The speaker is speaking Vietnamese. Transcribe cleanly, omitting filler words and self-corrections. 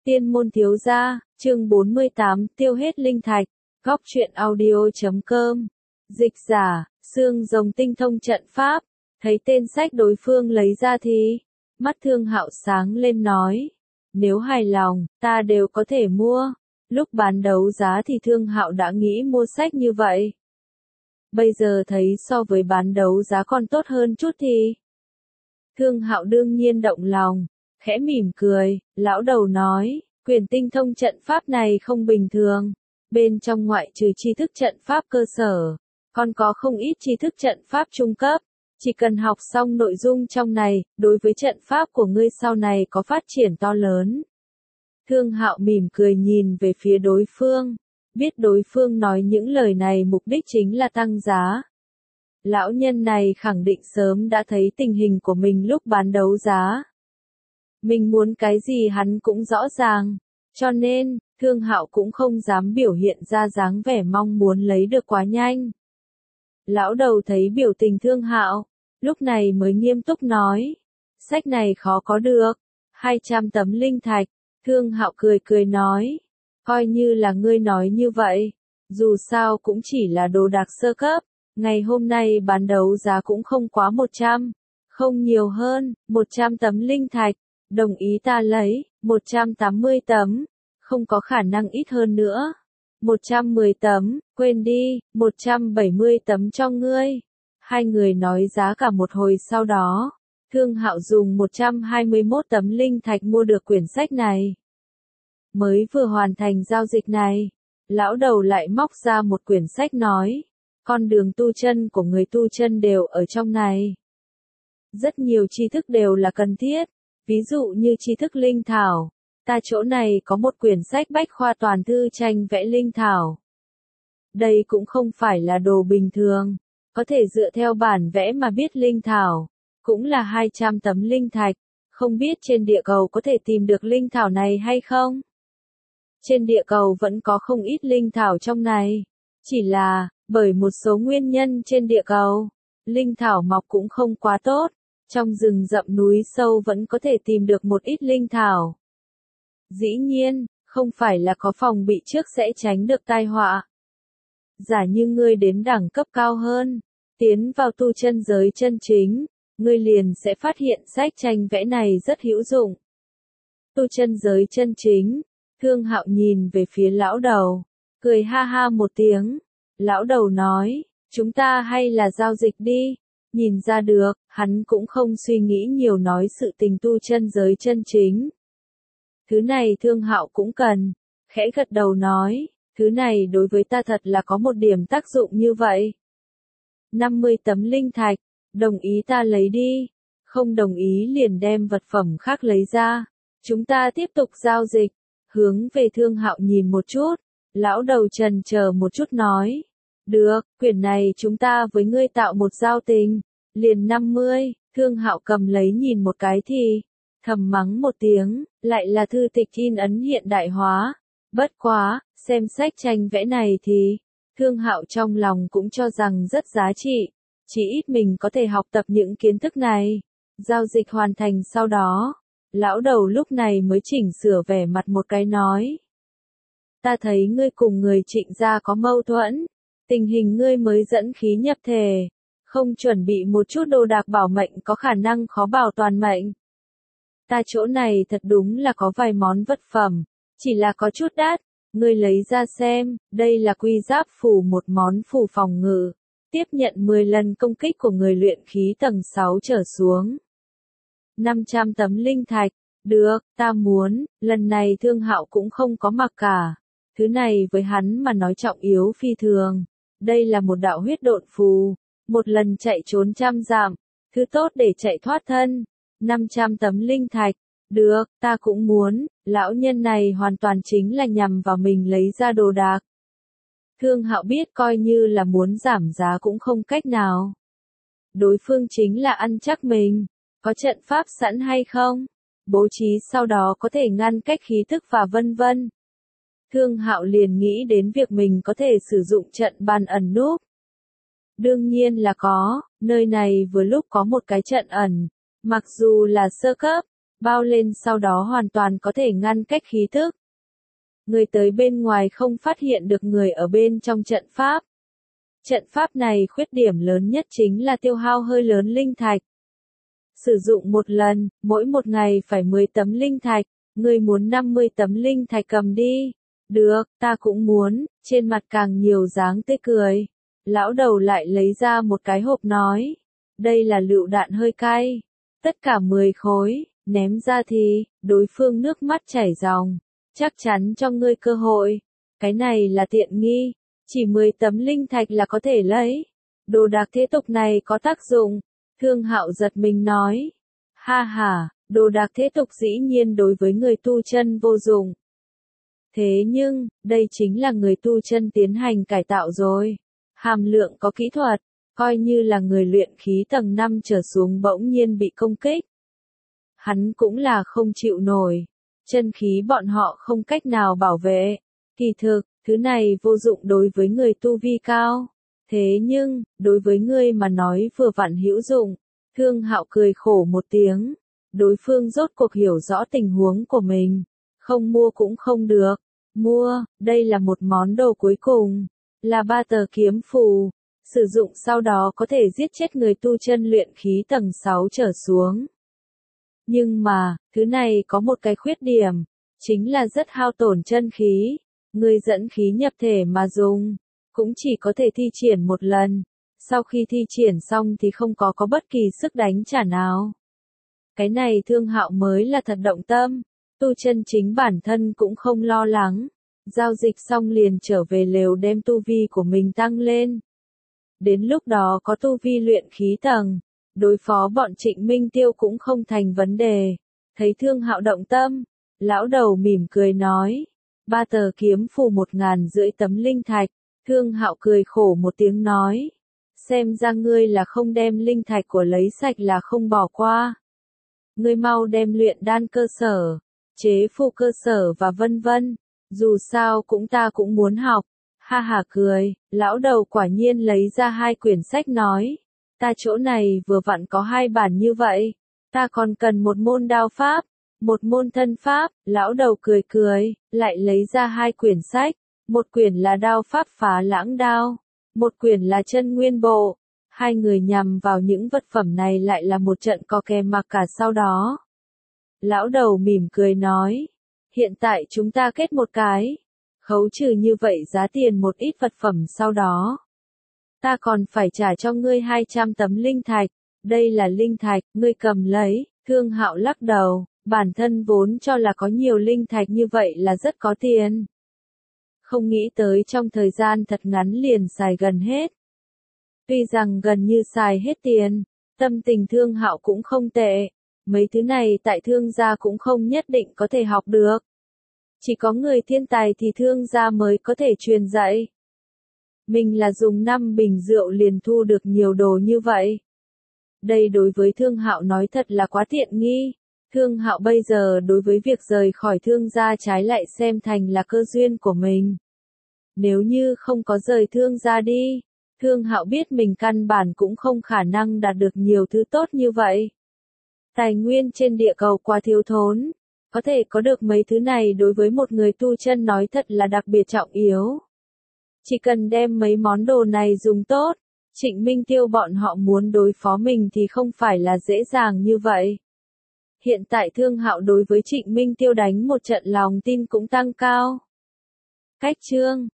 Tiên môn thiếu gia, chương 48, tiêu hết linh thạch, góc truyện audio.com. Dịch giả, xương rồng tinh thông trận pháp, thấy tên sách đối phương lấy ra thì, mắt Thương Hạo sáng lên nói, nếu hài lòng, ta đều có thể mua. Lúc bán đấu giá thì Thương Hạo đã nghĩ mua sách như vậy. Bây giờ thấy so với bán đấu giá còn tốt hơn chút thì, Thương Hạo đương nhiên động lòng, khẽ mỉm cười, lão đầu nói, quyển tinh thông trận pháp này không bình thường, bên trong ngoại trừ tri thức trận pháp cơ sở, còn có không ít tri thức trận pháp trung cấp, chỉ cần học xong nội dung trong này, đối với trận pháp của ngươi sau này có phát triển to lớn. Thương Hạo mỉm cười nhìn về phía đối phương, biết đối phương nói những lời này mục đích chính là tăng giá. Lão nhân này khẳng định sớm đã thấy tình hình của mình lúc bán đấu giá. Mình muốn cái gì hắn cũng rõ ràng, cho nên, Thương Hạo cũng không dám biểu hiện ra dáng vẻ mong muốn lấy được quá nhanh. Lão đầu thấy biểu tình Thương Hạo, lúc này mới nghiêm túc nói, sách này khó có được, 200 tấm linh thạch. Thương Hạo cười cười nói, coi như là ngươi nói như vậy, dù sao cũng chỉ là đồ đạc sơ cấp, ngày hôm nay bán đấu giá cũng không quá 100, không nhiều hơn, 100 tấm linh thạch, đồng ý ta lấy, 180 tấm, không có khả năng ít hơn nữa, 110 tấm, quên đi, 170 tấm cho ngươi. Hai người nói giá cả một hồi sau đó. Thương Hạo dùng 121 tấm linh thạch mua được quyển sách này. Mới vừa hoàn thành giao dịch này, lão đầu lại móc ra một quyển sách nói, con đường tu chân của người tu chân đều ở trong này. Rất nhiều tri thức đều là cần thiết, ví dụ như tri thức linh thảo, ta chỗ này có một quyển sách bách khoa toàn thư tranh vẽ linh thảo. Đây cũng không phải là đồ bình thường, có thể dựa theo bản vẽ mà biết linh thảo. Cũng là 200 tấm linh thạch, không biết trên địa cầu có thể tìm được linh thảo này hay không? Trên địa cầu vẫn có không ít linh thảo trong này, chỉ là, bởi một số nguyên nhân trên địa cầu, linh thảo mọc cũng không quá tốt, trong rừng rậm núi sâu vẫn có thể tìm được một ít linh thảo. Dĩ nhiên, không phải là có phòng bị trước sẽ tránh được tai họa. Giả như ngươi đến đẳng cấp cao hơn, tiến vào tu chân giới chân chính, ngươi liền sẽ phát hiện sách tranh vẽ này rất hữu dụng. Tu chân giới chân chính, Thương Hạo nhìn về phía lão đầu, cười ha ha một tiếng. Lão đầu nói, chúng ta hay là giao dịch đi. Nhìn ra được, hắn cũng không suy nghĩ nhiều nói sự tình tu chân giới chân chính. Thứ này Thương Hạo cũng cần, khẽ gật đầu nói, thứ này đối với ta thật là có một điểm tác dụng như vậy. 50 tấm linh thạch. Đồng ý ta lấy đi, không đồng ý liền đem vật phẩm khác lấy ra. Chúng ta tiếp tục giao dịch, hướng về Thương Hạo nhìn một chút, lão đầu chần chờ một chút nói, được, quyển này chúng ta với ngươi tạo một giao tình, liền 50, Thương Hạo cầm lấy nhìn một cái thì, thầm mắng một tiếng, lại là thư tịch in ấn hiện đại hóa, bất quá, xem sách tranh vẽ này thì, Thương Hạo trong lòng cũng cho rằng rất giá trị. Chỉ ít mình có thể học tập những kiến thức này. Giao dịch hoàn thành sau đó, lão đầu lúc này mới chỉnh sửa vẻ mặt một cái nói. Ta thấy ngươi cùng người Trịnh gia có mâu thuẫn, tình hình ngươi mới dẫn khí nhập thể, không chuẩn bị một chút đồ đạc bảo mệnh có khả năng khó bảo toàn mệnh. Ta chỗ này thật đúng là có vài món vật phẩm, chỉ là có chút đắt, ngươi lấy ra xem, đây là quy giáp phù một món phù phòng ngự. Tiếp nhận 10 lần công kích của người luyện khí tầng 6 trở xuống. 500 tấm linh thạch, được, ta muốn, lần này Thương Hạo cũng không có mặc cả. Thứ này với hắn mà nói trọng yếu phi thường. Đây là một đạo huyết độn phù, một lần chạy trốn 100 dặm, thứ tốt để chạy thoát thân. 500 tấm linh thạch, được, ta cũng muốn, lão nhân này hoàn toàn chính là nhằm vào mình lấy ra đồ đạc. Thương Hạo biết coi như là muốn giảm giá cũng không cách nào. Đối phương chính là ăn chắc mình, có trận pháp sẵn hay không, bố trí sau đó có thể ngăn cách khí thức và vân vân. Thương Hạo liền nghĩ đến việc mình có thể sử dụng trận bàn ẩn núp. Đương nhiên là có, nơi này vừa lúc có một cái trận ẩn, mặc dù là sơ cấp, bao lên sau đó hoàn toàn có thể ngăn cách khí tức. Người tới bên ngoài không phát hiện được người ở bên trong trận pháp. Trận pháp này khuyết điểm lớn nhất chính là tiêu hao hơi lớn linh thạch. Sử dụng một lần, mỗi một ngày phải 10 tấm linh thạch, ngươi muốn 50 tấm linh thạch cầm đi. Được, ta cũng muốn, trên mặt càng nhiều dáng tươi cười. Lão đầu lại lấy ra một cái hộp nói, đây là lựu đạn hơi cay, tất cả 10 khối, ném ra thì, đối phương nước mắt chảy ròng, chắc chắn cho ngươi cơ hội, cái này là tiện nghi, chỉ 10 tấm linh thạch là có thể lấy, đồ đạc thế tục này có tác dụng, Thương Hạo giật mình nói, ha ha, đồ đạc thế tục dĩ nhiên đối với người tu chân vô dụng. Thế nhưng, đây chính là người tu chân tiến hành cải tạo rồi. Hàm lượng có kỹ thuật, coi như là người luyện khí tầng 5 trở xuống bỗng nhiên bị công kích. Hắn cũng là không chịu nổi. Chân khí bọn họ không cách nào bảo vệ. Kỳ thực, thứ này vô dụng đối với người tu vi cao. Thế nhưng, đối với ngươi mà nói vừa vặn hữu dụng. Thương Hạo cười khổ một tiếng. Đối phương rốt cuộc hiểu rõ tình huống của mình. Không mua cũng không được. Mua, đây là một món đồ cuối cùng. Là 3 tờ kiếm phù. Sử dụng sau đó có thể giết chết người tu chân luyện khí tầng 6 trở xuống. Nhưng mà, thứ này có một cái khuyết điểm. Chính là rất hao tổn chân khí. Người dẫn khí nhập thể mà dùng. Cũng chỉ có thể thi triển một lần. Sau khi thi triển xong thì không có bất kỳ sức đánh trả nào. Cái này Thương Hạo mới là thật động tâm. Tu chân chính bản thân cũng không lo lắng. Giao dịch xong liền trở về lều đem tu vi của mình tăng lên. Đến lúc đó có tu vi luyện khí tầng. Đối phó bọn Trịnh Minh Tiêu cũng không thành vấn đề. Thấy Thương Hạo động tâm. Lão đầu mỉm cười nói. 3 tờ kiếm phù 1.500 tấm linh thạch. Thương Hạo cười khổ một tiếng nói. Xem ra ngươi là không đem linh thạch của lấy sạch là không bỏ qua. Ngươi mau đem luyện đan cơ sở, chế phù cơ sở và vân vân. Dù sao ta cũng muốn học. Ha ha cười, lão đầu quả nhiên lấy ra 2 quyển sách nói. Ta chỗ này vừa vặn có 2 bản như vậy. Ta còn cần một môn đao pháp, một môn thân pháp. Lão đầu cười cười, lại lấy ra 2 quyển sách. Một quyển là đao pháp phá lãng đao. Một quyển là chân nguyên bộ. 2 người nhằm vào những vật phẩm này lại là một trận co kè mặc cả sau đó. Lão đầu mỉm cười nói. Hiện tại chúng ta kết một cái. Khấu trừ như vậy giá tiền một ít vật phẩm sau đó. Ta còn phải trả cho ngươi 200 tấm linh thạch. Đây là linh thạch, ngươi cầm lấy. Thương Hạo lắc đầu. Bản thân vốn cho là có nhiều linh thạch như vậy là rất có tiền. Không nghĩ tới trong thời gian thật ngắn liền xài gần hết. Tuy rằng gần như xài hết tiền, tâm tình Thương Hạo cũng không tệ. Mấy thứ này tại Thương gia cũng không nhất định có thể học được. Chỉ có người thiên tài thì Thương gia mới có thể truyền dạy. Mình là dùng 5 bình rượu liền thu được nhiều đồ như vậy. Đây đối với Thương Hạo nói thật là quá tiện nghi. Thương Hạo bây giờ đối với việc rời khỏi Thương gia trái lại xem thành là cơ duyên của mình. Nếu như không có rời Thương gia đi, Thương Hạo biết mình căn bản cũng không khả năng đạt được nhiều thứ tốt như vậy. Tài nguyên trên địa cầu quá thiếu thốn, có thể có được mấy thứ này đối với một người tu chân nói thật là đặc biệt trọng yếu. Chỉ cần đem mấy món đồ này dùng tốt, Trịnh Minh Tiêu bọn họ muốn đối phó mình thì không phải là dễ dàng như vậy. Hiện tại Thương Hạo đối với Trịnh Minh Tiêu đánh một trận lòng tin cũng tăng cao. Cách chương